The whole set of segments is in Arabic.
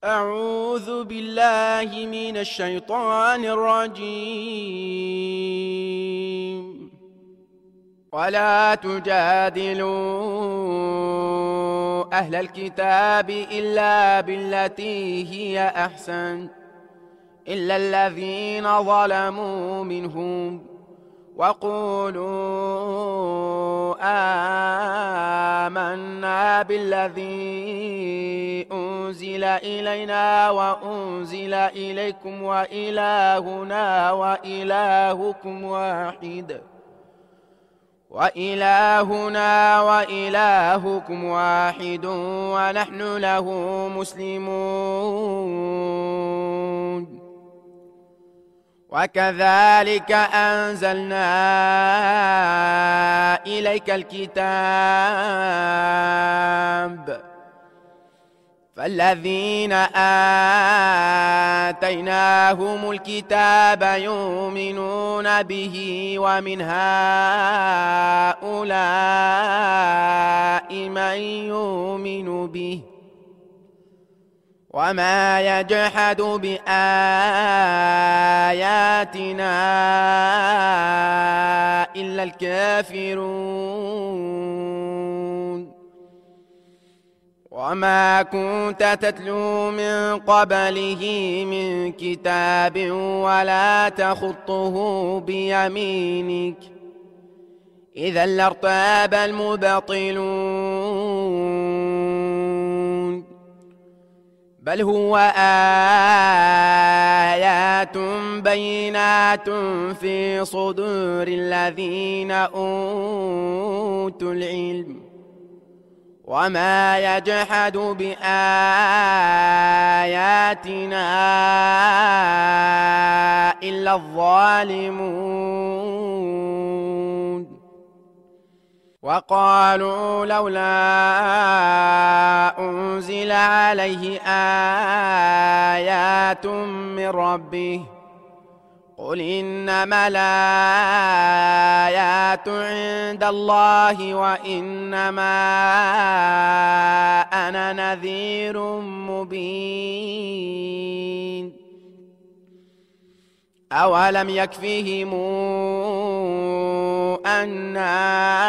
أعوذ بالله من الشيطان الرجيم. ولا تجادلوا أهل الكتاب إلا بالتي هي أحسن إلا الذين ظلموا منهم وقولوا آمنا بالذي أنزل إلينا وأنزل إليكم وإلهنا وإلهكم واحد ونحن له مسلمون. وكذلك أنزلنا إليك الكتاب فالذين آتيناهم الكتاب يؤمنون به ومن هؤلاء من يؤمن به وما يجحد بآياتنا إلا الكافرون. وما كنت تتلو من قبله من كتاب ولا تخطه بيمينك إذا لارتاب المبطلون. بل هو آيات بينات في صدور الذين أوتوا العلم وما يجحد بآياتنا إلا الظالمون. وقالوا لولا أنزل عليه آيات من ربه قل إنما الآيات عند الله وإنما أنا نذير مبين. أولم يكفهم أنا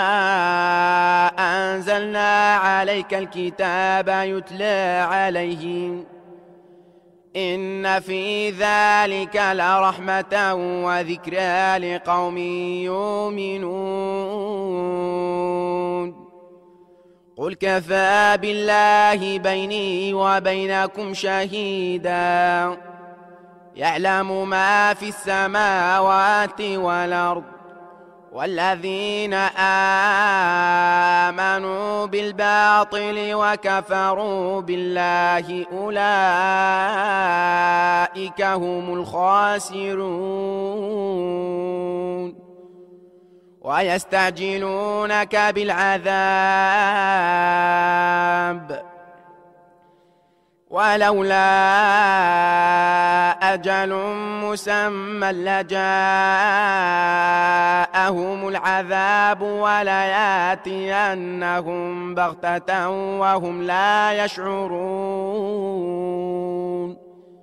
أنزلنا عليك الكتاب يتلى عليهم إن في ذلك لرحمة وذكرى لقوم يؤمنون. قل كفى بالله بيني وبينكم شهيدا يعلم ما في السماوات والأرض والذين آمنوا بالباطل وكفروا بالله أولئك هم الخاسرون. ويستعجلونك بالعذاب ولولا أجل مسمى لجاءهم العذاب ولياتينهم بغتة وهم لا يشعرون.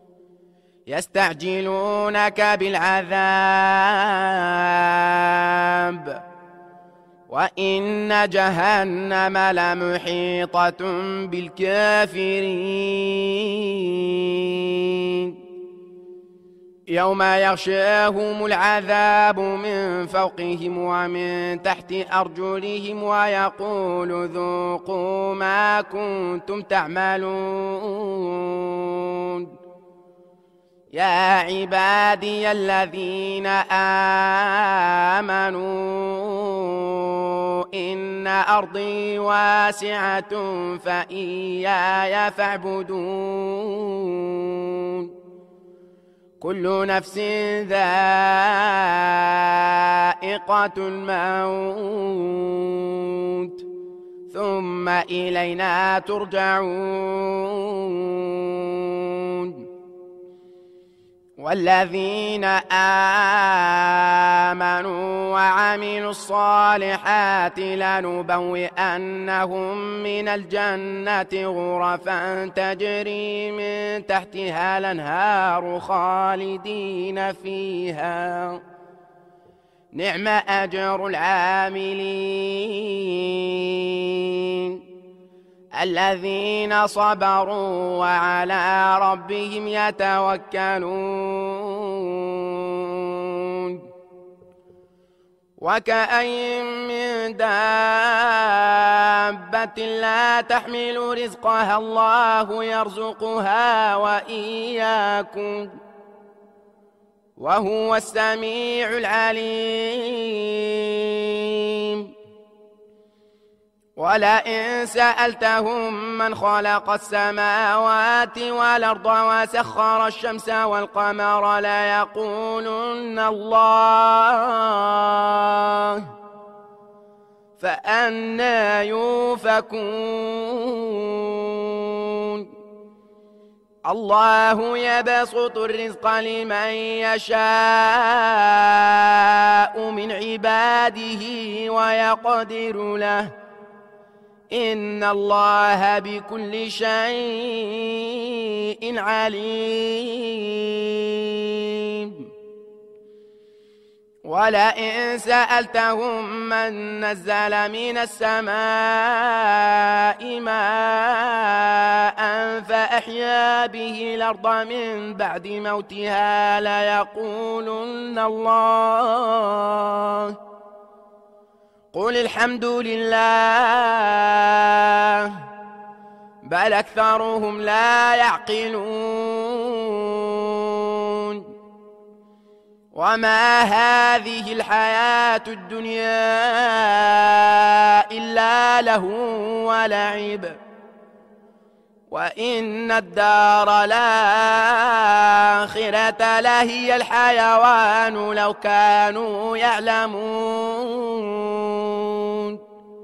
يستعجلونك بالعذاب وإن جهنم لمحيطة بالكافرين. يوم يغشاهم العذاب من فوقهم ومن تحت أرجلهم ويقول ذوقوا ما كنتم تعملون. يا عبادي الذين آمنوا إن أرضي واسعة فإياي فاعبدون. كل نفس ذائقة الموت ثم إلينا ترجعون. والذين آمنوا وعملوا الصالحات لنبوئنهم من الجنة غرفا تجري من من تحتها الأنهار خالدين فيها نعم أجر العاملين الذين صبروا وعلى ربهم يتوكلون وكأين من دابة لا تحمل رزقها الله يرزقها وإياكم وهو السميع العليم ولئن سألتهم من خلق السماوات والأرض وسخر الشمس والقمر ليقولن الله فأنى يؤفكون الله يبسط الرزق لمن يشاء من عباده ويقدر له إن الله بكل شيء عليم ولئن سألتهم من نزل من السماء ماء فأحيا به الأرض من بعد موتها ليقولن الله قل الحمد لله بل أكثرهم لا يعقلون وما هذه الحياة الدنيا إلا لهو ولعب وإن الدار الآخرة لهي الحيوان لو كانوا يعلمون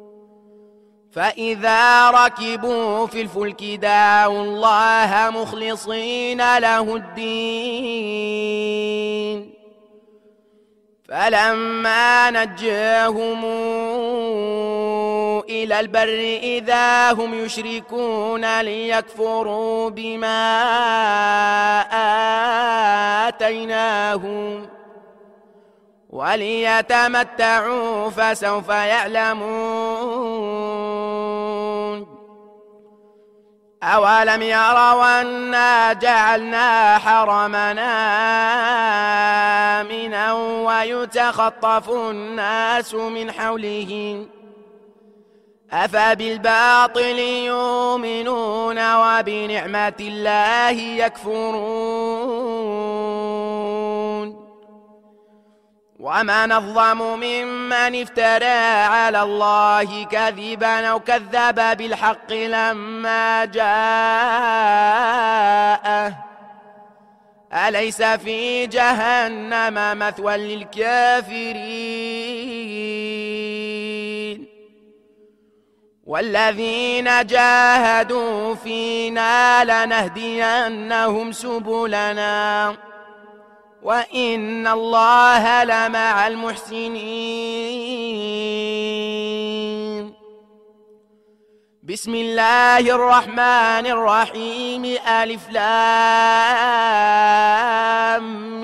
فإذا ركبوا في الفلك دعوا الله مخلصين له الدين فلما نجاهم إلى البر إذا هم يشركون ليكفروا بما آتيناهم وليتمتعوا فسوف يعلمون أولم يروا أنا جعلنا حرمنا آمنا ويتخطف الناس من حولهم أفبالباطل يؤمنون وبنعمة الله يكفرون ومن أظلم ممن افترى على الله كذبا أو كذب بالحق لما جاءه أليس في جهنم مثوى للكافرين والذين جاهدوا فينا لنهدينهم سبلنا وإن الله لمع المحسنين بسم الله الرحمن الرحيم ألف لام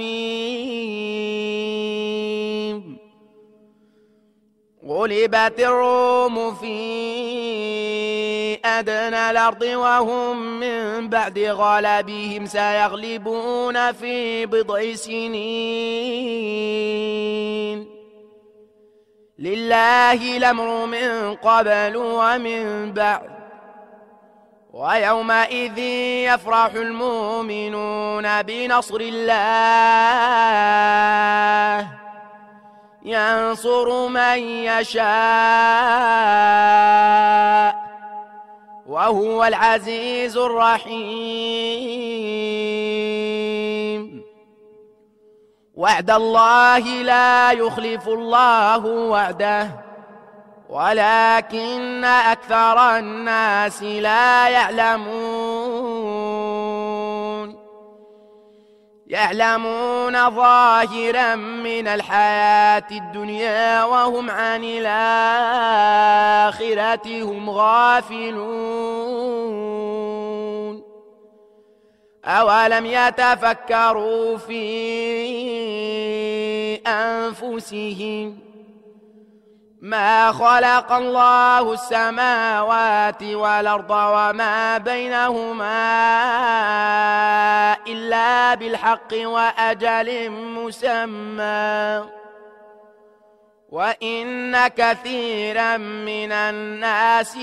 ميم غلبت الروم في أدنى الأرض وهم من بعد غلبهم سيغلبون في بضع سنين لله الأمر من قبل ومن بعد ويومئذ يفرح المؤمنون بنصر الله ينصر من يشاء وهو العزيز الرحيم وعد الله لا يخلف الله وعده ولكن أكثر الناس لا يعلمون ظاهرا من الحياة الدنيا وهم عن الآخرة هم غافلون أولم يتفكروا في أنفسهم ما خلق الله السماوات والأرض وما بينهما إلا بالحق وأجل مسمى وإن كثيرا من الناس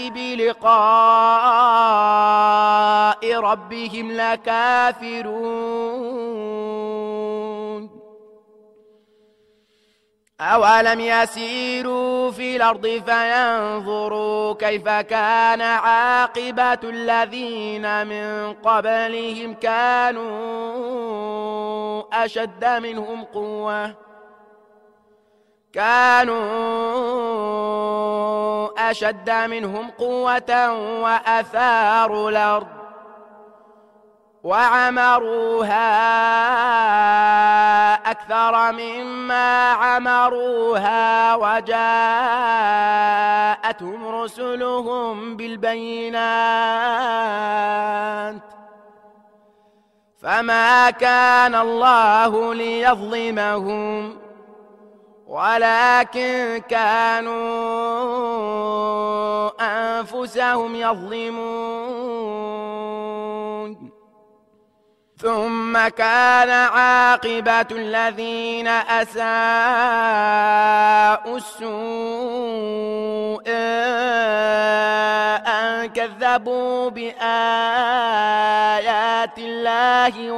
بلقاء ربهم لكافرون أولم يسيروا في الأرض فينظروا كيف كان عاقبة الذين من قبلهم كانوا أشد منهم قوة وأثاروا الأرض وعمروها أكثر مما عمروها وجاءتهم رسلهم بالبينات فما كان الله ليظلمهم ولكن كانوا أنفسهم يظلمون ثم كان عاقبة الذين أساءوا السوء أن كذبوا بآيات الله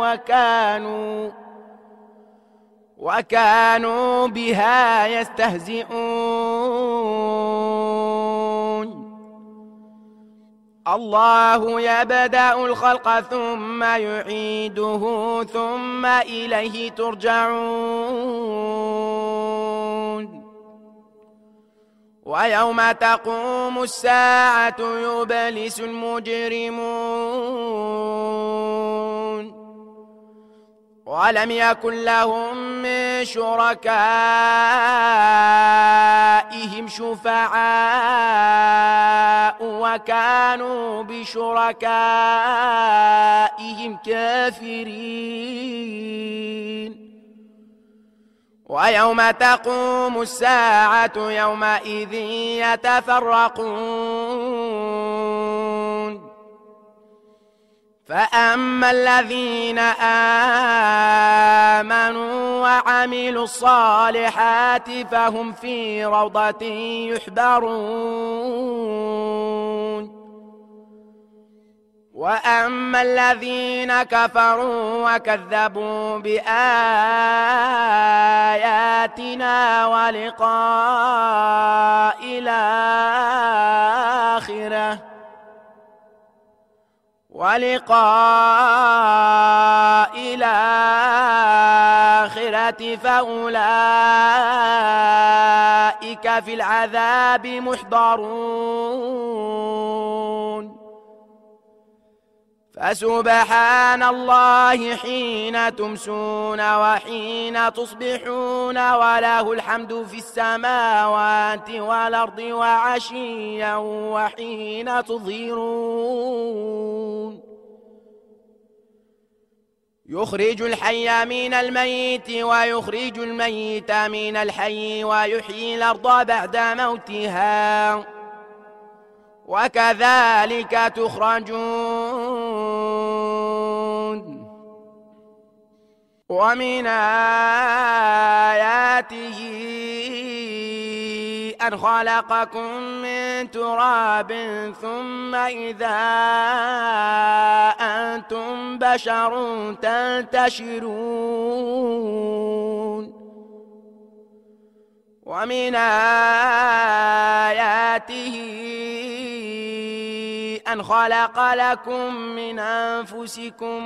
وكانوا بها يستهزئون الله يبدأ الخلق ثم يعيده ثم إليه ترجعون ويوم تقوم الساعة يبلس المجرمون ولم يكن لهم من شركائهم شفعاء وكانوا بشركائهم كافرين ويوم تقوم الساعة يومئذ يتفرقون فأما الذين آمنوا وعملوا الصالحات فهم في روضة يحبرون وأما الذين كفروا وكذبوا بآياتنا ولقاء الآخرة فأولئك في العذاب محضرون فسبحان الله حين تمسون وحين تصبحون وله الحمد في السماوات والأرض وعشيا وحين تظهرون يخرج الحي من الميت ويخرج الميت من الحي ويحيي الأرض بعد موتها وكذلك تخرجون ومن آياته أن خلقكم من تراب ثم إذا أنتم بشر تنتشرون ومن آياته أن خلق لكم من أنفسكم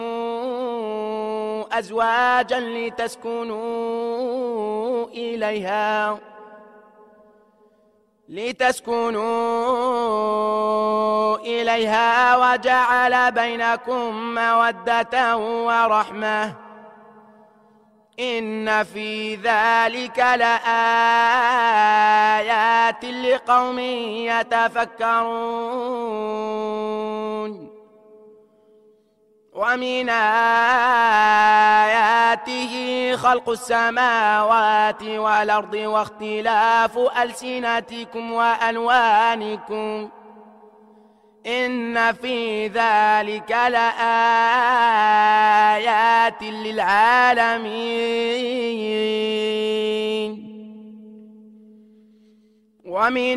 أزواجا لتسكنوا إليها وجعل بينكم مودة ورحمة إن في ذلك لآيات لقوم يتفكرون ومن آياته خلق السماوات والأرض واختلاف ألسنتكم وألوانكم إن في ذلك لآيات للعالمين ومن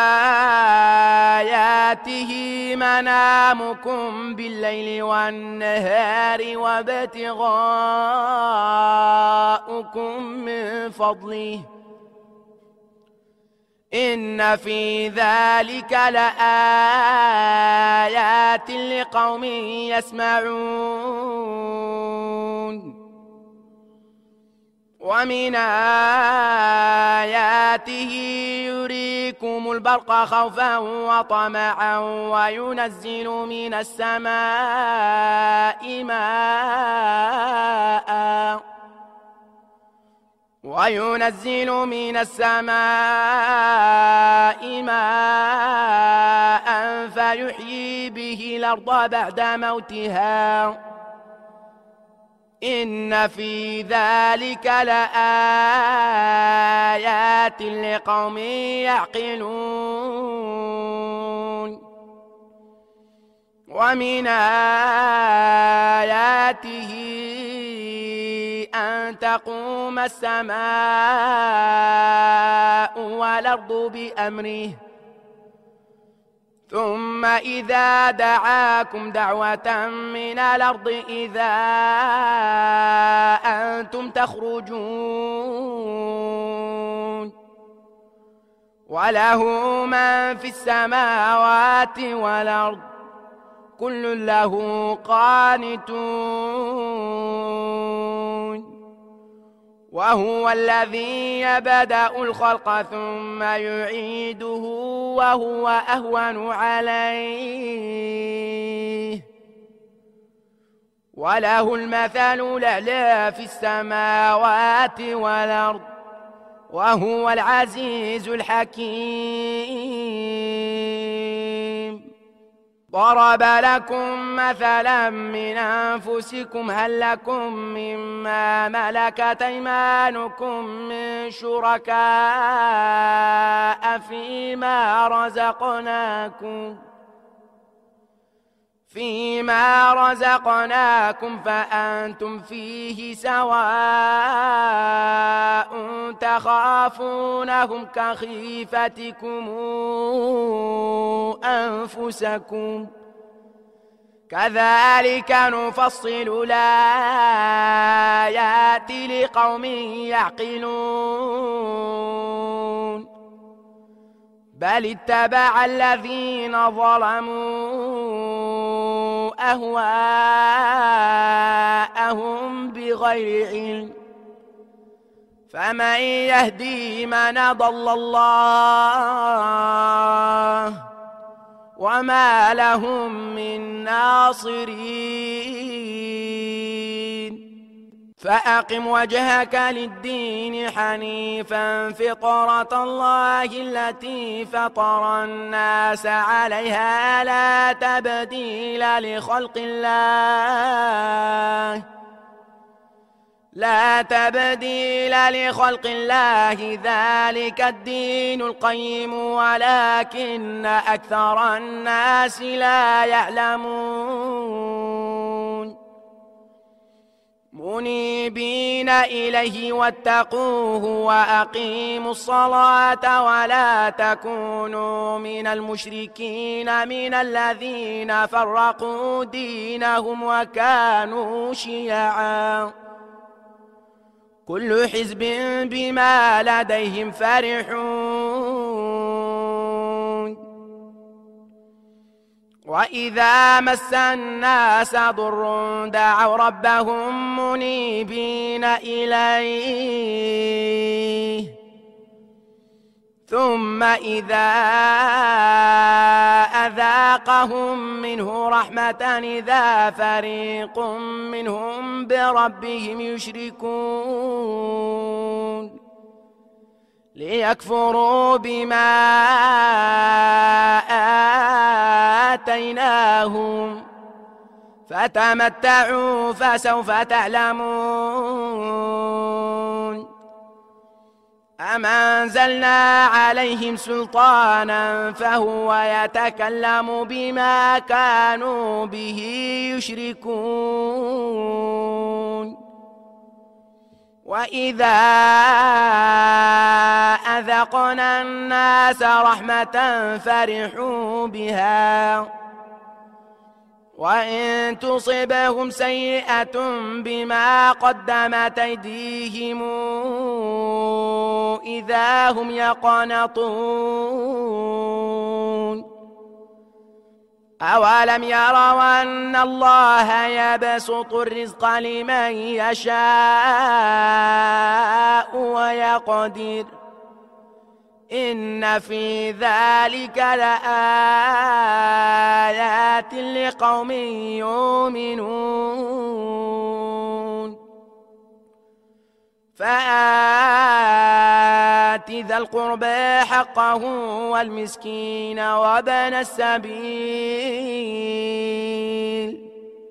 آياته منامكم بالليل والنهار وابتغاؤكم من فضله إن في ذلك لآيات لقوم يسمعون ومن آياته يريكم البرق خوفا وطمعا وينزل من السماء ماء فيحيي به الأرض بعد موتها إن في ذلك لآيات لقوم يعقلون ومن آياته أن تقوم السماء والأرض بأمره ثم إذا دعاكم دعوة من الأرض إذا أنتم تخرجون وله من في السماوات والأرض كل له قانتون وهو الذي يبدأ الخلق ثم يعيده وهو أهون عليه وله المثل الأعلى في السماوات والأرض وهو العزيز الحكيم ضرب لكم مثلا من أنفسكم هل لكم مما ملكت أيمانكم من شركاء فيما رزقناكم فأنتم فيه سواء تخافونهم كخيفتكم أنفسكم كذلك نفصل الآيات لقوم يعقلون بل اتبع الذين ظلموا أهواءهم بغير علم فمن يهدي من أضل الله وما لهم من ناصرين فأقم وجهك للدين حنيفا فطرة الله التي فطر الناس عليها لا تبديل لخلق الله ذلك الدين القيم ولكن أكثر الناس لا يعلمون منيبين إليه واتقوه وأقيموا الصلاة ولا تكونوا من المشركين من الذين فرقوا دينهم وكانوا شيعا كل حزب بما لديهم فرحون وإذا مس الناس ضر دعوا ربهم منيبين إليه ثم إذا أذاقهم منه رحمة إذا فريق منهم بربهم يشركون ليكفروا بما آتيناهم فتمتعوا فسوف تعلمون. أم أنزلنا عليهم سلطانا فهو يتكلم بما كانوا به يشركون. وإذا أذقنا الناس رحمة فرحوا بها وإن تصبهم سيئة بما قدمت أيديهم إذا هم يقنطون. أولم يروا أن الله يبسط الرزق لمن يشاء ويقدر إن في ذلك لآيات لقوم يؤمنون. فآت ذا القربى حقه والمسكين وابن السبيل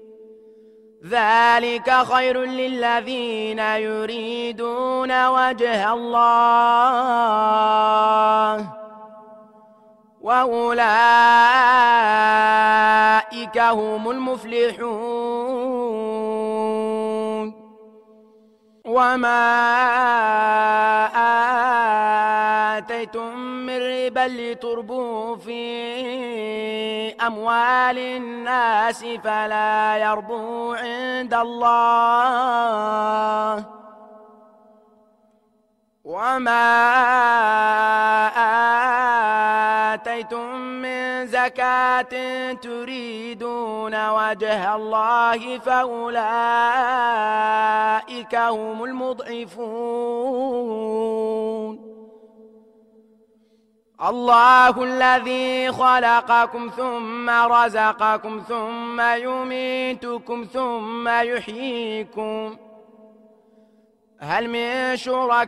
ذلك خير للذين يريدون وجه الله وأولئك هم المفلحون. وما آتيتم من ربا لتربوا في أموال الناس فلا يربو عند الله وما آتيتم من زكاة تريدون وجه الله فأولئك هم المضعفون. الله الذي خلقكم ثم رزقكم ثم يميتكم ثم يحييكم هل من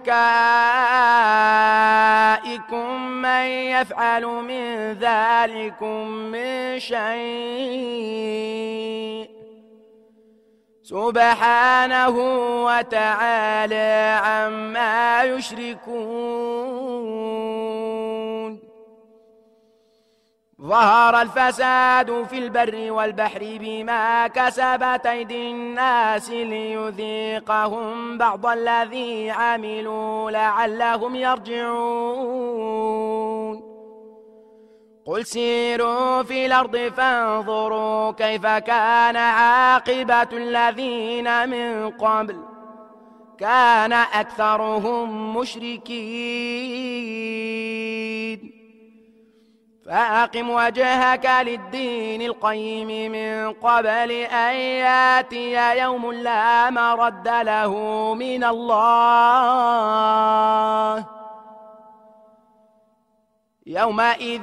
شركائكم من يفعل من ذلكم من شيء سبحانه وتعالى عما يشركون. ظهر الفساد في البر والبحر بما كسبت أيدي الناس ليذيقهم بعض الذي عملوا لعلهم يرجعون. قل سيروا في الأرض فانظروا كيف كان عاقبة الذين من قبل كان أكثرهم مشركين. فأقم وجهك للدين القيم من قبل أن ياتي يوم لا مرد له من الله يومئذ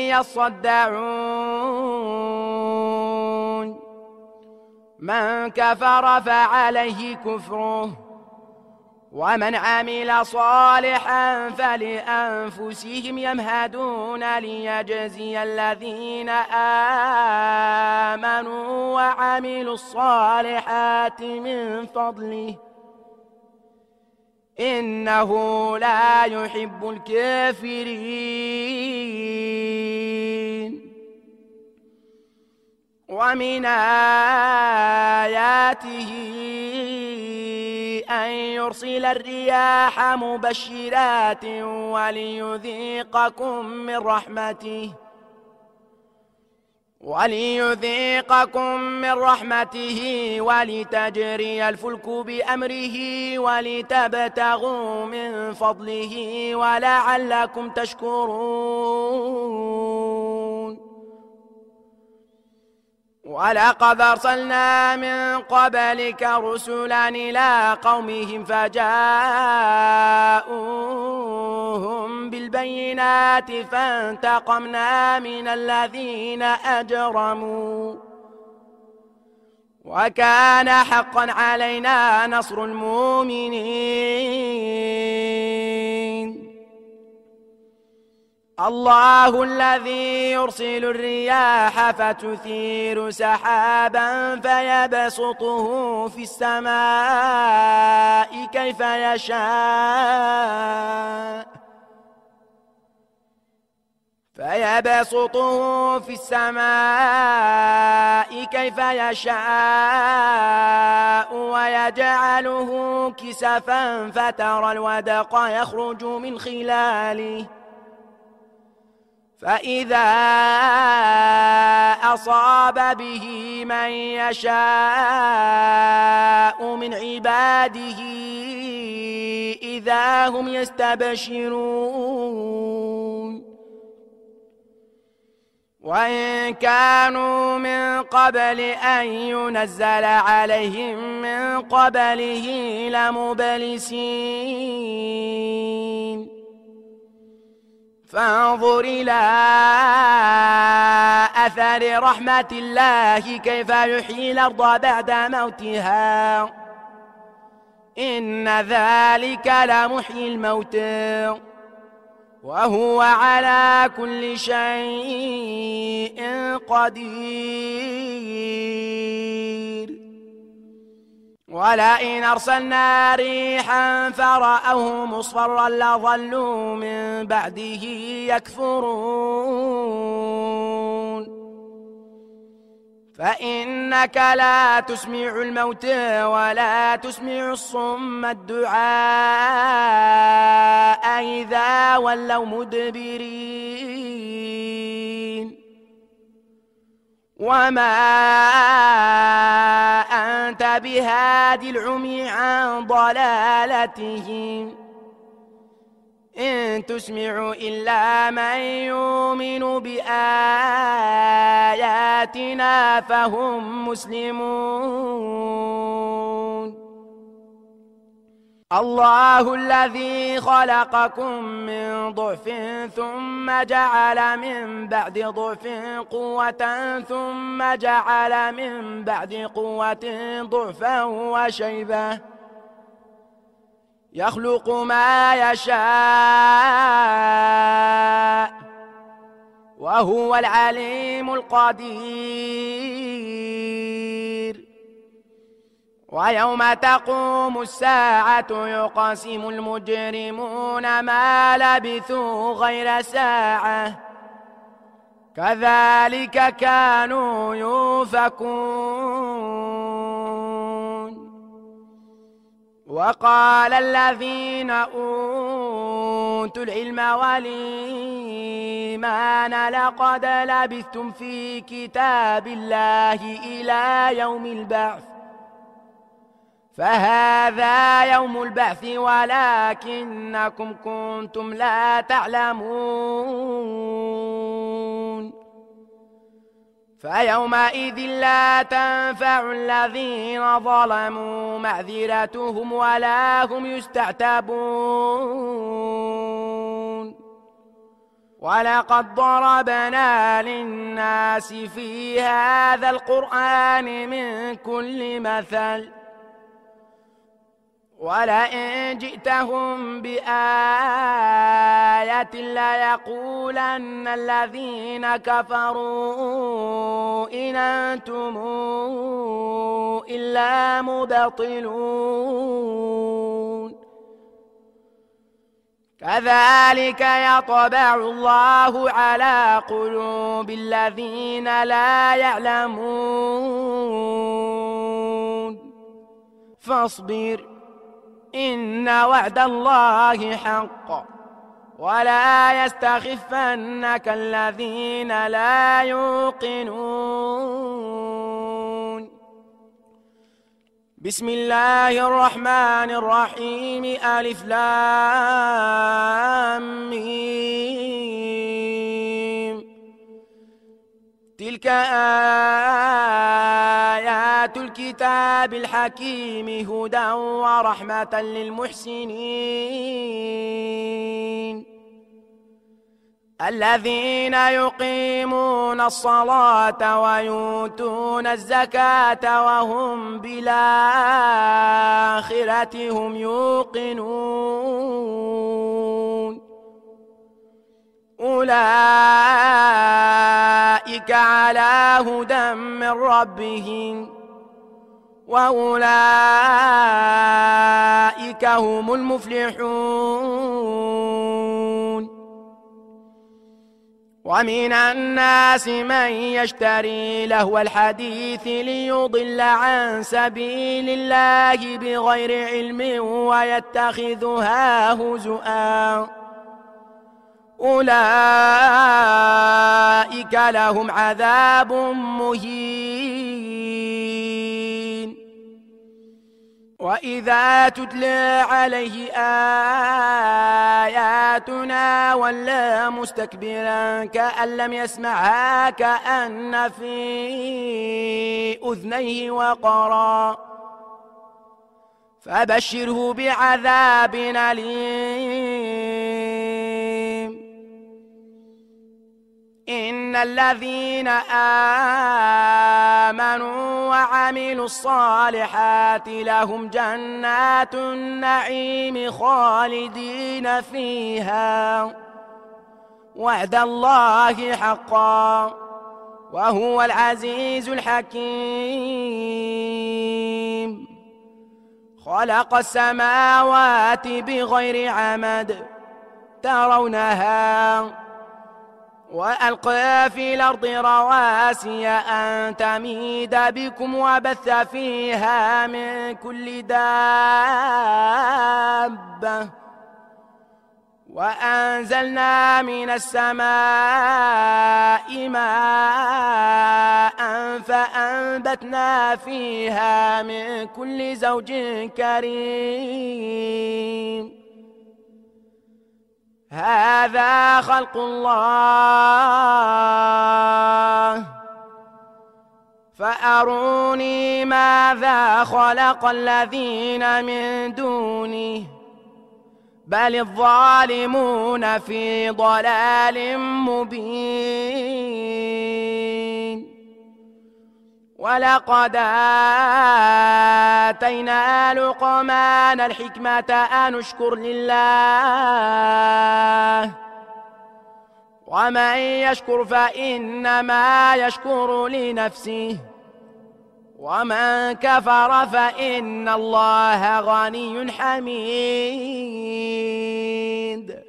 يصدعون. من كفر فعليه كفره ومن عمل صالحا فلأنفسهم يمهدون ليجزي الذين آمنوا وعملوا الصالحات من فضله إنه لا يحب الكافرين. ومن آياته أن يرسل الرياح مبشرات وليذيقكم من رحمته ولتجري الفلك بأمره ولتبتغوا من فضله ولعلكم تشكرون. ولقد أرسلنا من قبلك رسلا إلى قومهم فجاءوهم بالبينات فانتقمنا من الذين أجرموا وكان حقا علينا نصر المؤمنين. الله الذي يرسل الرياح فتثير سحابا فيبسطه في السماء كيف يشاء ويجعله كسفا فترى الودق يخرج من خلاله فإذا أصاب به من يشاء من عباده إذا هم يستبشرون وإن كانوا من قبل أن ينزل عليهم من قبله لمبلسين فانظر إلى أثر رحمة الله كيف يحيي الأرض بعد موتها إن ذلك لمحيي الموتى وهو على كل شيء قدير ولئن أرسلنا ريحا فرأوه مصفرا لظلوا من بعده يكفرون فإنك لا تسمع الموتى ولا تسمع الصم الدعاء إذا ولوا مدبرين وما أنت بهادي العمي عن ضلالتهم إن تسمع إلا من يؤمن بآياتنا فهم مسلمون الله الذي خلقكم من ضعف ثم جعل من بعد ضعف قوة ثم جعل من بعد قوة ضعفا وشيبة يخلق ما يشاء وهو العليم القدير ويوم تقوم الساعة يقسم المجرمون ما لبثوا غير ساعة كذلك كانوا يؤفكون وقال الذين أوتوا العلم والإيمان لقد لبثتم في كتاب الله إلى يوم البعث فهذا يوم البعث ولكنكم كنتم لا تعلمون فيومئذ لا تنفع الذين ظلموا معذرتهم ولا هم يستعتبون ولقد ضربنا للناس في هذا القرآن من كل مثل ولئن جئتهم بآية ليقولن الذين كفروا إن أنتم إلا مبطلون كذلك يطبع الله على قلوب الذين لا يعلمون فاصبر إن وعد الله حق ولا يستخفنك الذين لا يوقنون بسم الله الرحمن الرحيم ألف لام ميم تلك آيات الكتاب الحكيم هدى ورحمة للمحسنين الذين يقيمون الصلاة ويؤتون الزكاة وهم بالآخرة هم يوقنون أولئك على هدى من ربهم وأولئك هم المفلحون. ومن الناس من يشتري لهو الحديث ليضل عن سبيل الله بغير علم ويتخذها هزؤا أولئك لهم عذاب مهين. وإذا تتلى عليه آياتنا ولى مستكبرا كأن لم يسمعها كأن في أذنيه وقرا فبشره بعذاب أليم. إن الذين آمنوا وعملوا الصالحات لهم جنات النعيم خالدين فيها وعد الله حقا وهو العزيز الحكيم. خلق السماوات بغير عمد ترونها وألقى في الأرض رواسي أن تميد بكم وبث فيها من كل دابة وأنزلنا من السماء ماء فأنبتنا فيها من كل زوج كريم. هذا خلق الله فأروني ماذا خلق الذين من دونه بل الظالمون في ضلال مبين. ولقد آتينا لقمان الحكمة أن اشكر لله ومن يشكر فإنما يشكر لنفسه ومن كفر فإن الله غني حميد.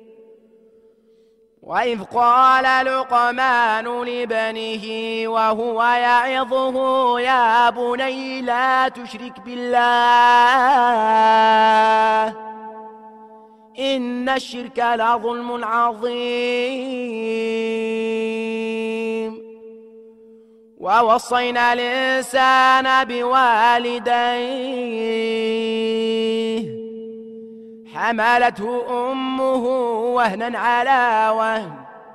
وإذ قال لقمان لابنه وهو يعظه يا بني لا تشرك بالله إن الشرك لظلم عظيم. ووصينا الإنسان بوالديه حملته أمه وهنا على وهن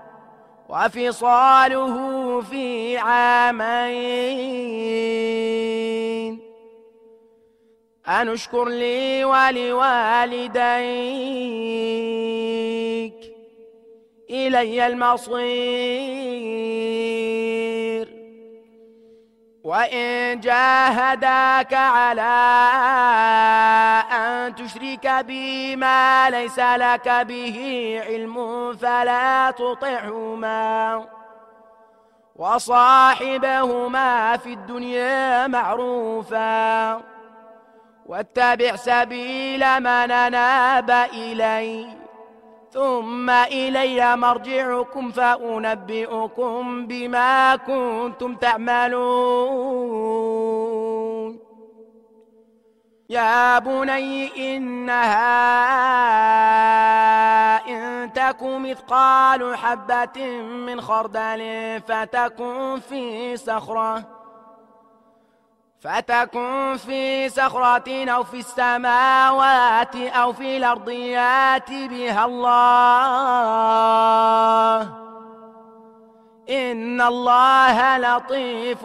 وفصاله في عامين أن اشكر لي ولوالديك إلي المصير. وإن جاهداك على أن تشرك بي ما ليس لك به علم فلا تطعهما وصاحبهما في الدنيا معروفا واتبع سبيل من أناب إلي ثم إلي مرجعكم فأنبئكم بما كنتم تعملون. يا بني إنها إن تك مثقال حبة من خردل فتكن في صخرة أو في السماوات أو في الأرض يات بها الله إن الله لطيف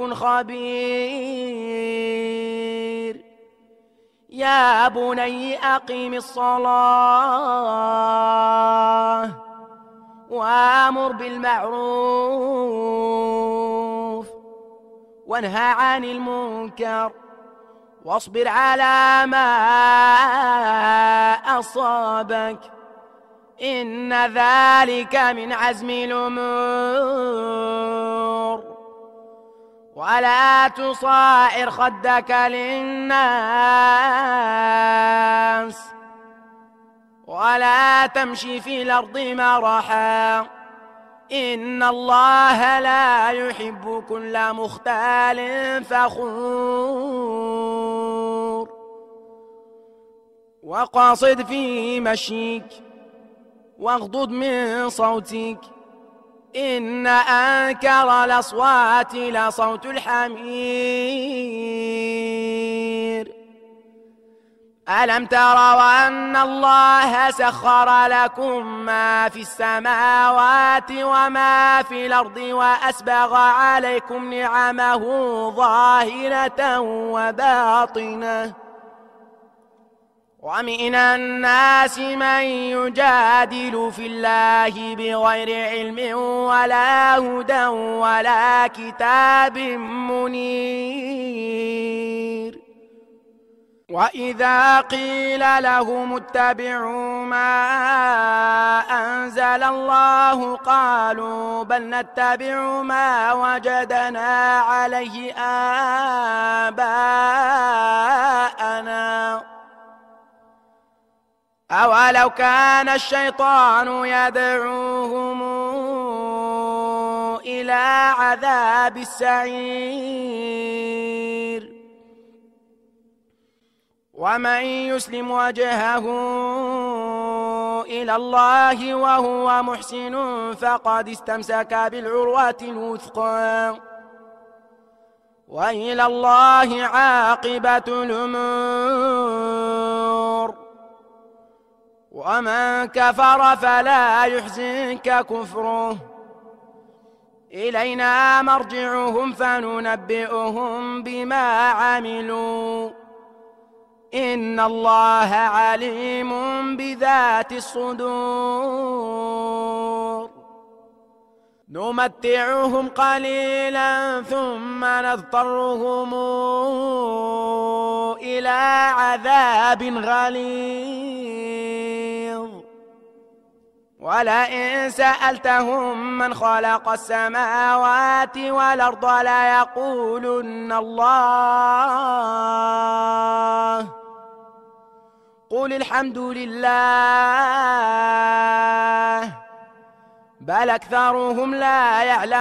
خبير. يا بني أقم الصلاة وأمر بالمعروف وانهى عن المنكر واصبر على ما أصابك إن ذلك من عزم الأمور. ولا تصاعر خدك للناس ولا تمشي في الأرض مرحا إن الله لا يحب كل مختال فخور. وقاصد في مشيك واغضض من صوتك إن أنكر الأصوات لصوت الحمير. ألم تروا أن الله سخر لكم ما في السماوات وما في الأرض وأسبغ عليكم نعمه ظاهرة وباطنة ومن الناس من يجادل في الله بغير علم ولا هدى ولا كتاب منير. وإذا قيل لهم اتبعوا ما أنزل الله قالوا بل نتبع ما وجدنا عليه آباءنا أولو كان الشيطان يدعوهم إلى عذاب السعير. ومن يسلم وجهه إلى الله وهو محسن فقد استمسك بالعروة الوثقى وإلى الله عاقبة الأمور. ومن كفر فلا يحزنك كفره إلينا مرجعهم فننبئهم بما عملوا إن الله عليم بذات الصدور. نمتعهم قليلا ثم نضطرهم إلى عذاب غليظ. ولئن سألتهم من خلق السماوات والأرض ليقولن الله قل الحمد لله بل أكثرهم لا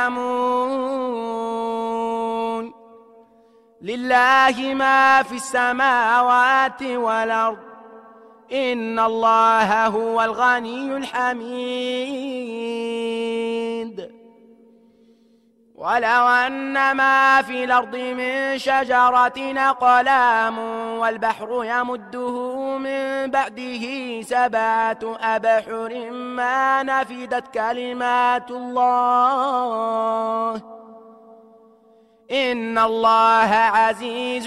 يعلمون. لله ما في السماوات والأرض إن الله هو الغني الحميد. ولو أن ما في الأرض من شجرة أقلام والبحر يمده من بعده 7 أبحر ما نفدت كلمات الله إن الله عزيز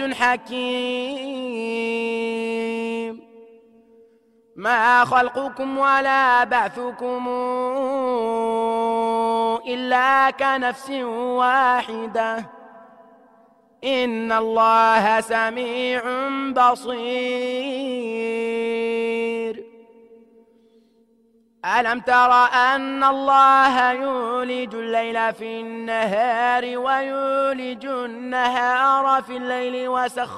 حكيم. ما خلقكم ولا بعثكم إلا كنفس واحدة إن الله سميع بصير. ألم تر أن الله يولج الليل في النهار ويولج النهار في الليل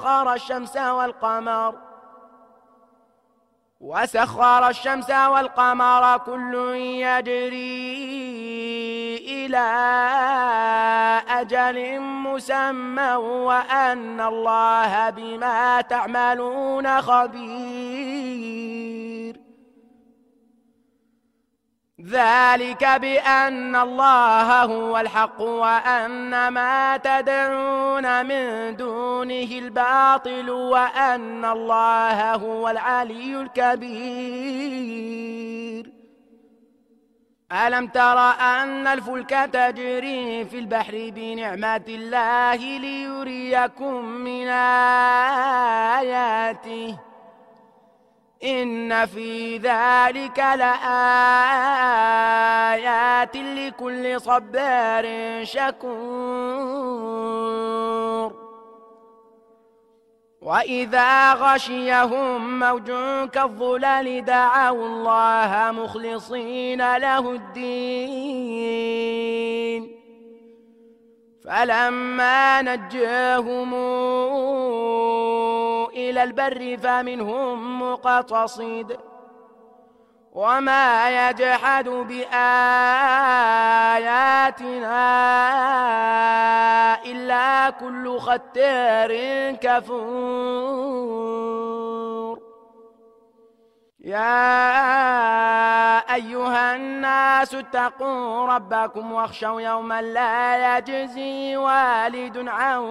وسخر الشمس والقمر كل يجري إلى أجل مسمى وأن الله بما تعملون خبير. ذلك بأن الله هو الحق وأن ما تدعون من دونه الباطل وأن الله هو العلي الكبير. ألم تر أن الفلك تجري في البحر بنعمة الله ليريكم من آياته إن في ذلك لآيات لكل صبار شكور. وإذا غشيهم موج كالظلال دعوا الله مخلصين له الدين فلما نجاهم إلى البر فمنهم مقتصد وما يجحد بآياتنا إلا كل ختار كفور يا أيها الناس اتقوا ربكم واخشوا يوما لا يجزي والد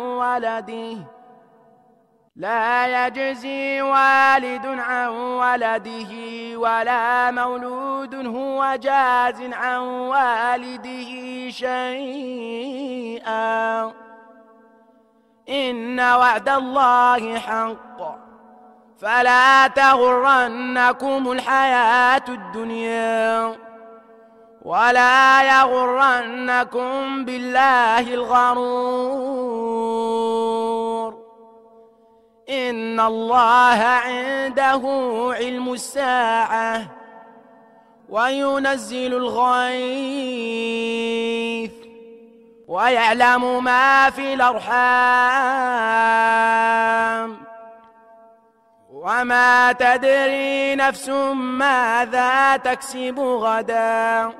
عن ولده ولا مولود هو جاز عن والده شيئا إن وعد الله حق فلا تغرنكم الحياة الدنيا ولا يغرنكم بالله الغرور إن الله عنده علم الساعة وينزل الغيث ويعلم ما في الأرحام وما تدري نفس ماذا تكسب غدا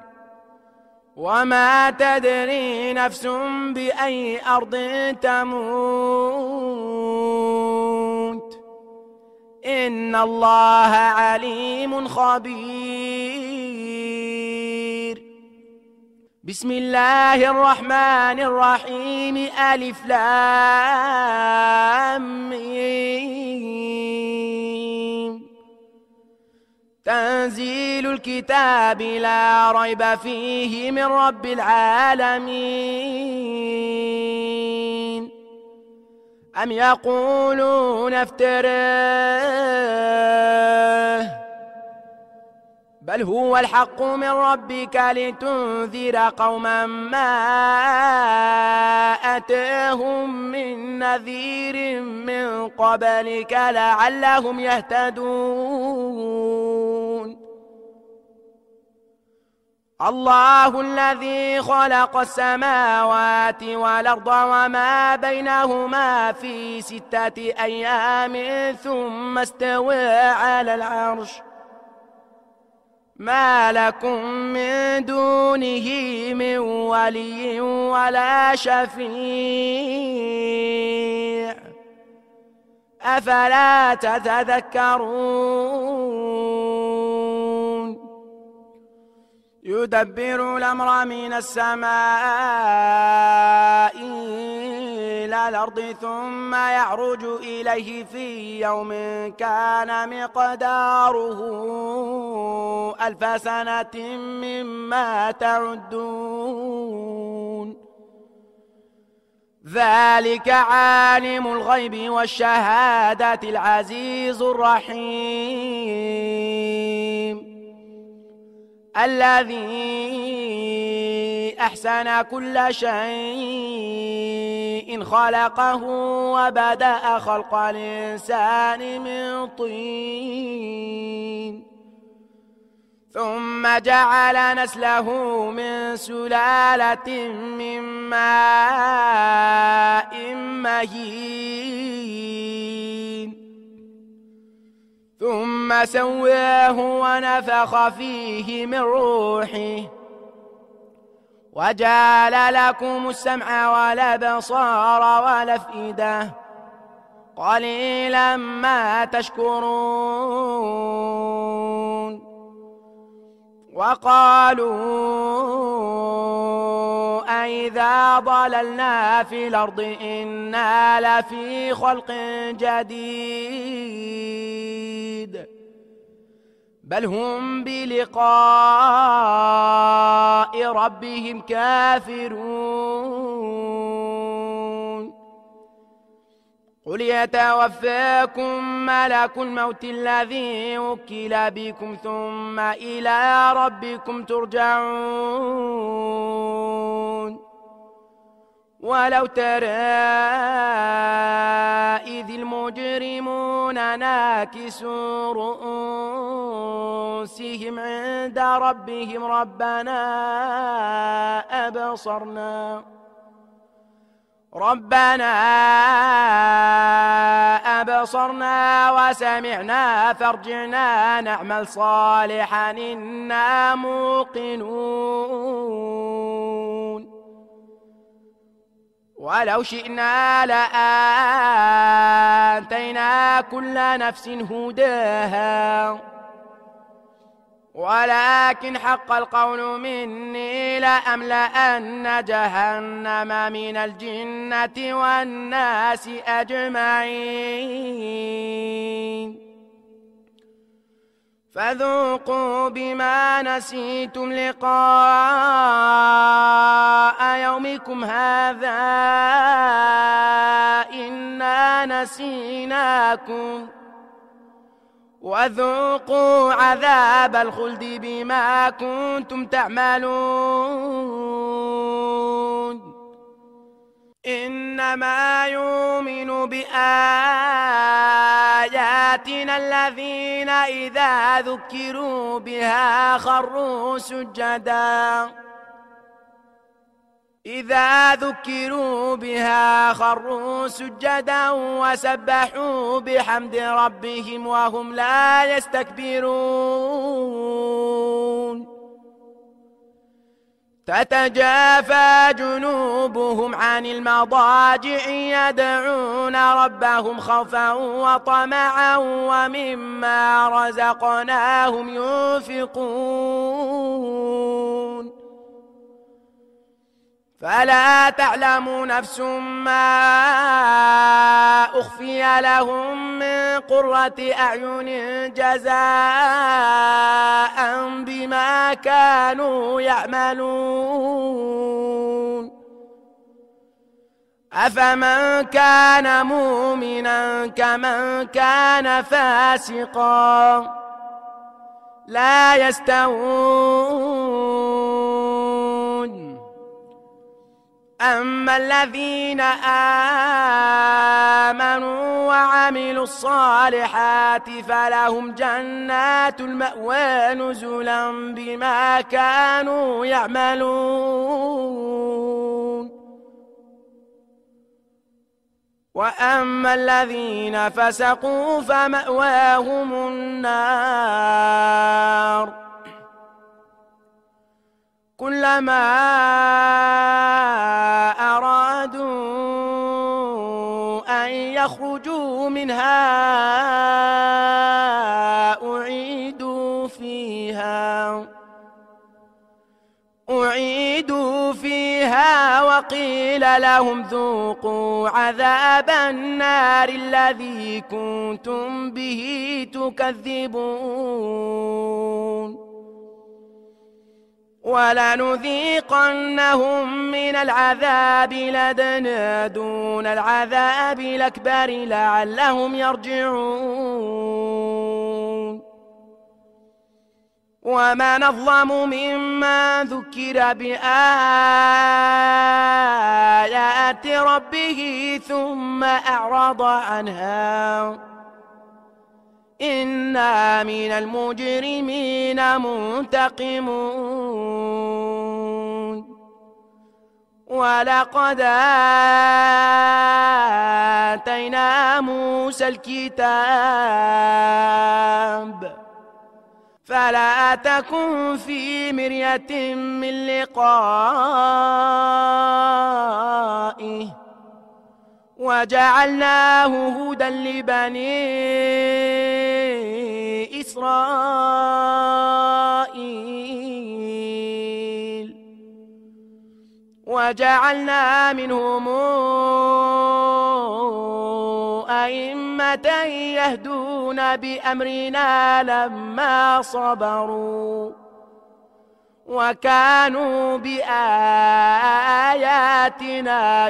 وما تدري نفس بأي أرض تموت إن الله عليم خبير بسم الله الرحمن الرحيم ألف لام ميم تنزيل الكتاب لا ريب فيه من رب العالمين أم يقولون افتراه بل هو الحق من ربك لتنذر قوما ما أتاهم من نذير من قبلك لعلهم يهتدون الله الذي خلق السماوات والأرض وما بينهما في 6 أيام ثم استوى على العرش ما لكم من دونه من ولي ولا شفيع أفلا تتذكرون يدبر الأمر من السماء إلى الأرض ثم يعرج إليه في يوم كان مقداره 1000 سنة مما تعدون ذلك عالم الغيب والشهادة العزيز الرحيم الذي أحسن كل شيء خلقه وبدأ خلق الإنسان من طين ثم جعل نسله من سلالة من ماء مهين ثم سواه ونفخ فيه من روحه وجعل لكم السمع والأبصار والأفئدة قليلا ما تشكرون وقالوا أئذا ضللنا في الأرض إنا لفي خلق جديد بل هم بلقاء ربهم كافرون قل يتوفاكم ملك الموت الذي وكل بكم ثم إلى ربكم ترجعون ولو ترى إذ المجرمون ناكسوا رؤوسهم عند ربهم ربنا أبصرنا وسمعنا فارجعنا نعمل صالحا إنا موقنون ولو شئنا لآتينا كل نفس هداها ولكن حق القول مني لأملأن جهنم من الجنة والناس أجمعين فذوقوا بما نسيتم لقاء يومكم هذا إنا نسيناكم وذوقوا عذاب الخلد بما كنتم تعملون إنما يؤمن بآياتنا الذين إذا ذكروا بها خروا سجدا وسبحوا بحمد ربهم وهم لا يستكبرون تتجافى جنوبهم عن المضاجع يدعون ربهم خوفا وطمعا ومما رزقناهم ينفقون فلا تعلم نفس ما أخفي لهم من قرة أعين جزاء بما كانوا يعملون أفمن كان مؤمنا كمن كان فاسقا لا يستوون أما الذين آمنوا وعملوا الصالحات فلهم جنات المأوى نزلا بما كانوا يعملون وأما الذين فسقوا فمأواهم النار كلما أرادوا أن يخرجوا منها أعيدوا فيها وقيل لهم ذوقوا عذاب النار الذي كنتم به تكذبون ولنذيقنهم من العذاب الأدنى دون العذاب الأكبر لعلهم يرجعون ومن أظلم ممن ذكر بآيات ربه ثم أعرض عنها إنا من المجرمين منتقمون ولقد آتينا موسى الكتاب فلا تكن في مرية من لقائه وجعلناه هدى لبني إسرائيل وجعلنا منهم أئمة يهدون بأمرنا لما صبروا وكانوا بآياتنا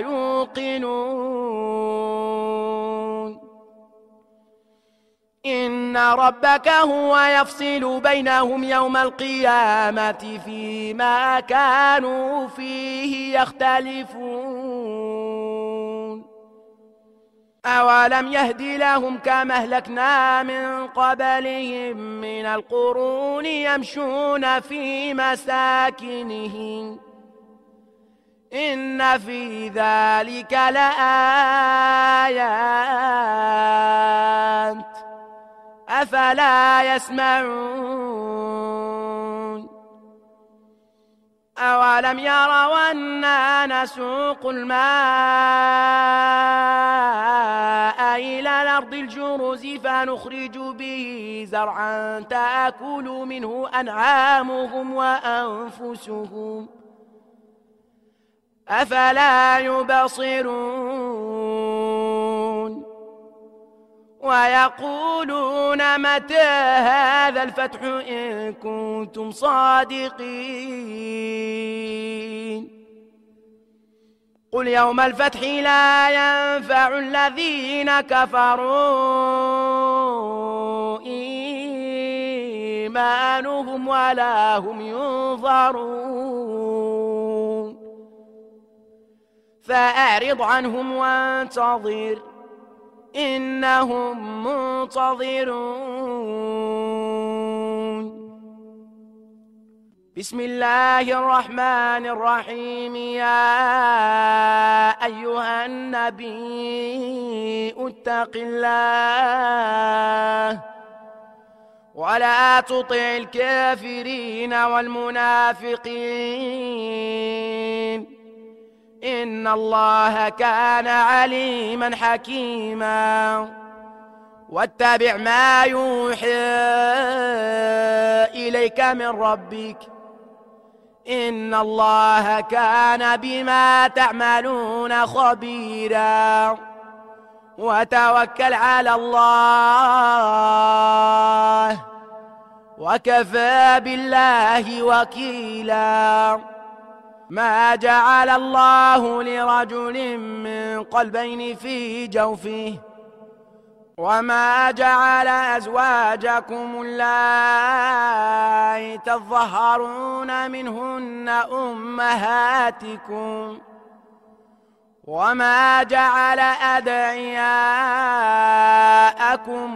يوقنون إن ربك هو يفصل بينهم يوم القيامة فيما كانوا فيه يختلفون أولم يهد لهم كما أهلكنا من قبلهم من القرون يمشون في مساكنهم إن في ذلك لآيات أفلا يسمعون أولم يروا أنا نسوق الماء إلى الأرض الجرز فنخرج به زرعا تأكل منه أنعامهم وأنفسهم أفلا يبصرون ويقولون متى هذا الفتح إن كنتم صادقين قل يوم الفتح لا ينفع الذين كفروا إيمانهم ولا هم ينظرون فأعرض عنهم وانتظر إنهم منتظرون بسم الله الرحمن الرحيم يا أيها النبي اتق الله ولا تطع الكافرين والمنافقين إن الله كان عليما حكيما واتبع ما يوحى إليك من ربك إن الله كان بما تعملون خبيرا وتوكل على الله وكفى بالله وكيلا ما جعل الله لرجل من قلبين في جوفه وما جعل أزواجكم اللائي تظهرون منهن أمهاتكم وما جعل أدعياءكم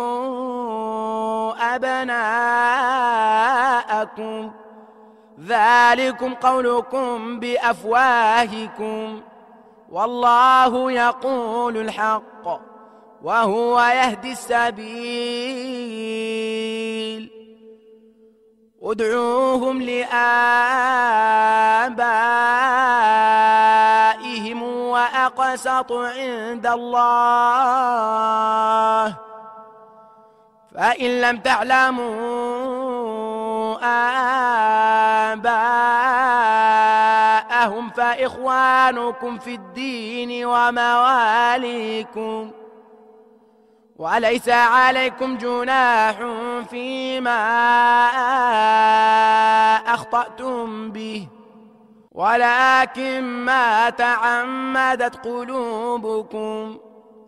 أبناءكم ذلكم قولكم بأفواهكم والله يقول الحق وهو يهدي السبيل ادعوهم لآبائهم وأقسط عند الله فإن لم تعلموا آباءهم فإخوانكم في الدين ومواليكم وليس عليكم جناح فيما أخطأتم به ولكن ما تعمدت قلوبكم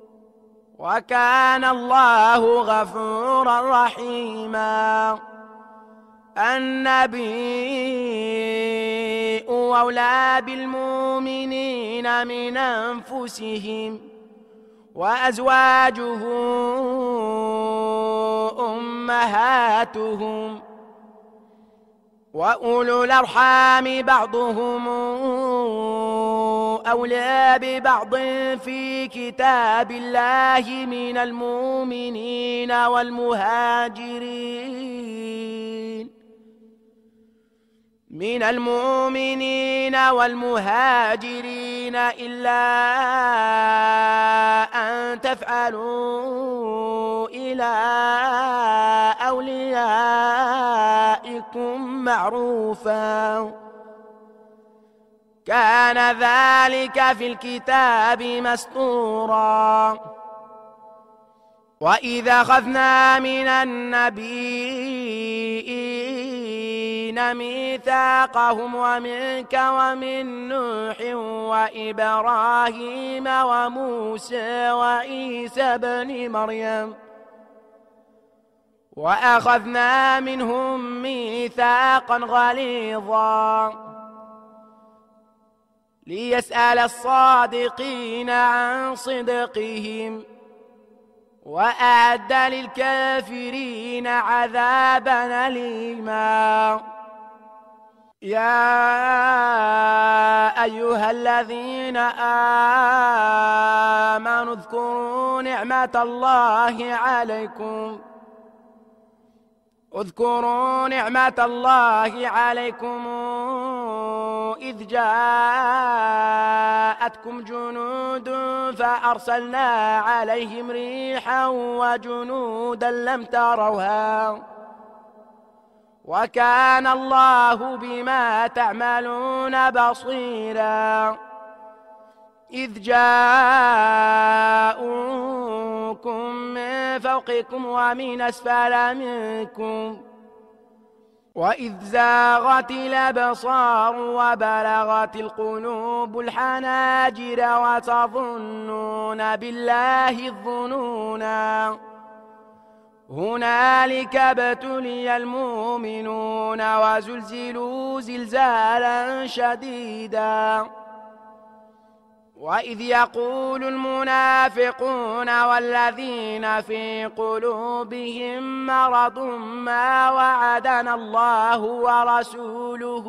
وكان الله غفورا رحيما النبي أولى بالمؤمنين من أنفسهم وأزواجه أمهاتهم وأولو الأرحام بعضهم أولى ببعض في كتاب الله من المؤمنين والمهاجرين إلا أن تفعلوا إلى أوليائكم معروفا كان ذلك في الكتاب مسطورا وإذا أخذنا من النبيين ميثاقهم ومنك ومن نوح وإبراهيم وموسى وعيسى بن مريم وأخذنا منهم ميثاقا غليظا ليسأل الصادقين عن صدقهم وأعد للكافرين عذابا أليما. يا أيها الذين آمنوا اذكروا نعمة الله عليكم إذ جاءتكم جنود فأرسلنا عليهم ريحا وجنودا لم تروها وكان الله بما تعملون بصيرا. إذ جاءوكم من فوقكم ومن أسفل منكم وإذ زاغت الأبصار وبلغت القلوب الحناجر وتظنون بالله الظنونا. هنالك ابتلي المؤمنون وزلزلوا زلزالا شديدا. وإذ يقول المنافقون والذين في قلوبهم مرض ما وعدنا الله ورسوله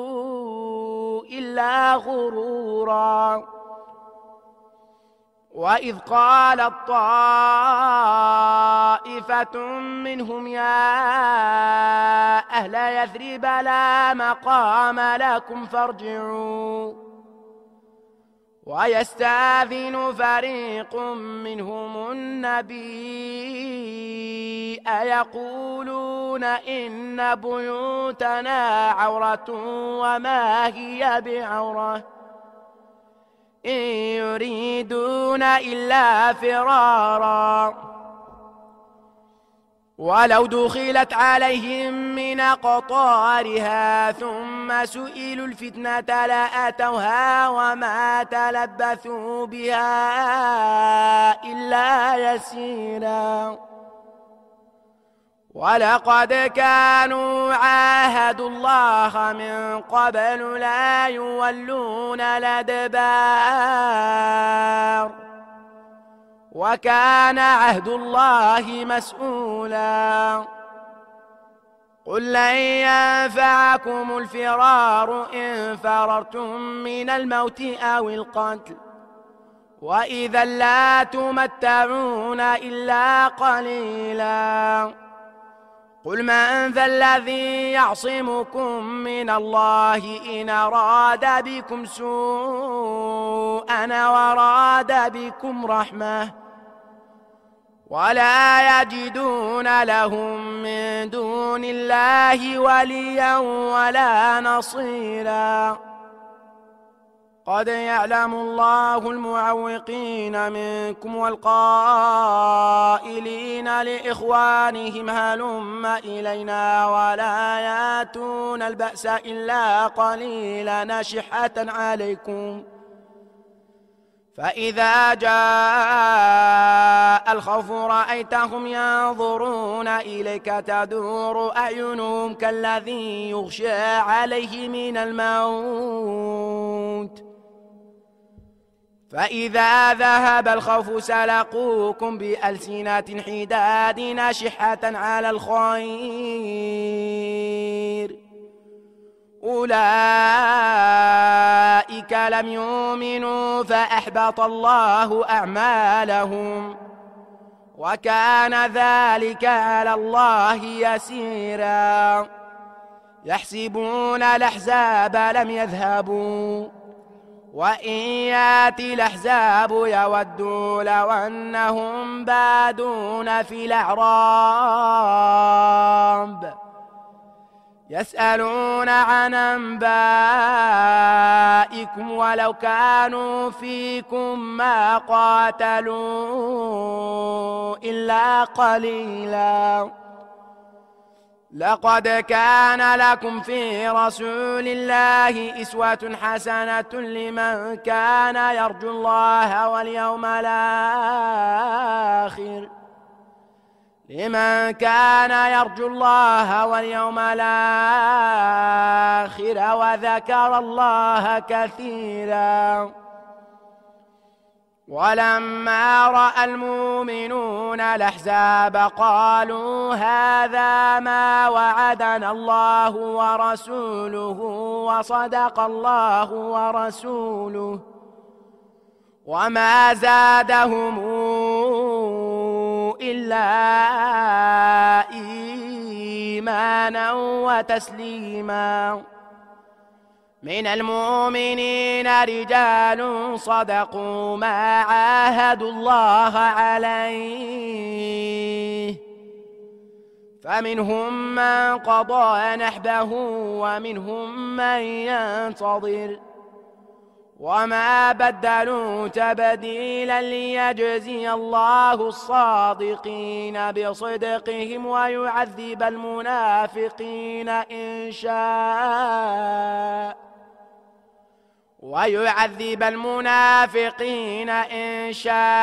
إلا غرورا. وإذ قالت طائفة منهم يا أهل يثرب لا مقام لكم فارجعوا ويستأذن فريق منهم النبي يقولون إن بيوتنا عورة وما هي بعورة إن يريدون إلا فرارا. ولو دخلت عليهم من أقطارها ثم سئلوا الفتنة لأتوها وما تلبثوا بها إلا يسيرا. ولقد كانوا عاهدوا الله من قبل لا يولون الأدبار وكان عهد الله مسؤولا. قل لن ينفعكم الفرار إن فررتم من الموت أو القتل وإذا لا تمتعون إلا قليلا. قل من ذا الذي يعصمكم من الله إن أراد بكم سوءا وراد بكم رحمة ولا يجدون لهم من دون الله وليا ولا نصيرا. قد يعلم الله المعوقين منكم والقائلين لإخوانهم هلم إلينا ولا ياتون البأس إلا قليلا نشحة عليكم. فإذا جاء الخوف رأيتهم ينظرون إليك تدور أعينهم كالذي يغشى عليه من الموت فإذا ذهب الخوف سلقوكم بألسنة حداد نشحة على الخير أولئك لم يؤمنوا فأحبط الله أعمالهم وكان ذلك على الله يسيرا. يحسبون الأحزاب لم يذهبوا وإن ياتي الأحزاب يودوا لو أنهم بادون في الأعراب يسألون عن أنبائكم ولو كانوا فيكم ما قاتلوا إلا قليلا. لقد كان لكم في رسول الله أسوة حسنة لمن كان يرجو الله واليوم الآخر لمن كان يرجو الله واليوم الآخر وذكر الله كثيرا. ولما رأى المؤمنون الأحزاب قالوا هذا ما وعدنا الله ورسوله وصدق الله ورسوله وما زادهم إلا إيمانا وتسليما. من المؤمنين رجال صدقوا ما عاهدوا الله عليه فمنهم من قضى نحبه ومنهم من ينتظر وما بدلوا تبديلا ليجزي الله الصادقين بصدقهم ويعذب المنافقين إن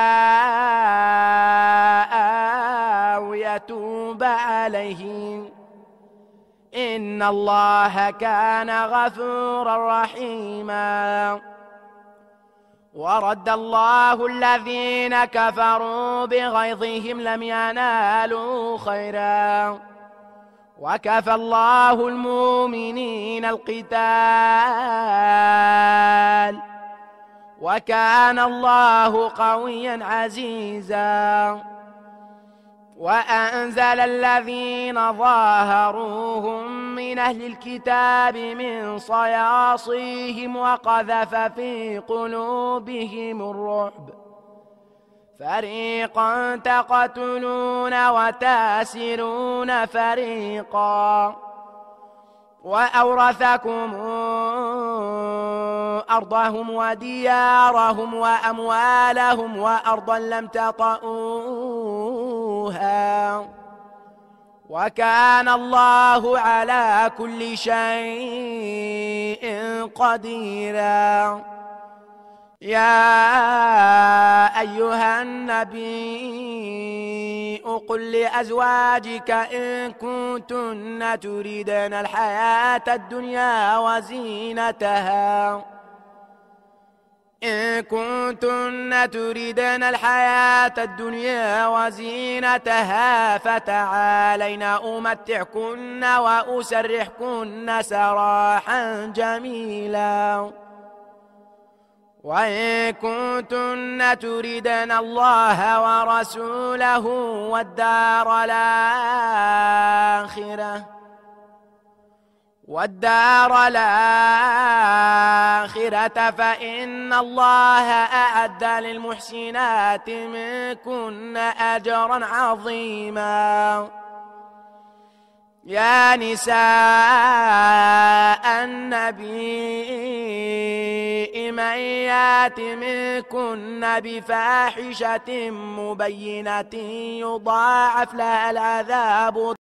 شاء أو يتوب عليهم إن الله كان غفورا رحيما. ورد الله الذين كفروا بغيظهم لم ينالوا خيرا وكفى الله المؤمنين القتال وكان الله قويا عزيزا. وأنزل الذين ظاهروهم من أهل الكتاب من صياصيهم وقذف في قلوبهم الرعب فريقا تقتلون وتاسرون فريقا وأورثكم أرضهم وديارهم وأموالهم وأرضا لم تطئوها وكان الله على كل شيء قديرا. يا أيها النبي قل لأزواجك إن كنتن تريدن الحياة الدنيا وزينتها فتعالين أمتعكن وأسرحكن سراحا جميلا. وإن كنتن تريدن الله ورسوله والدار الآخرة فإن الله أعد للمحسنات منكن أجرا عظيما. يا نساء النبي من يات منكن بفاحشة مبينة يضاعف لها العذاب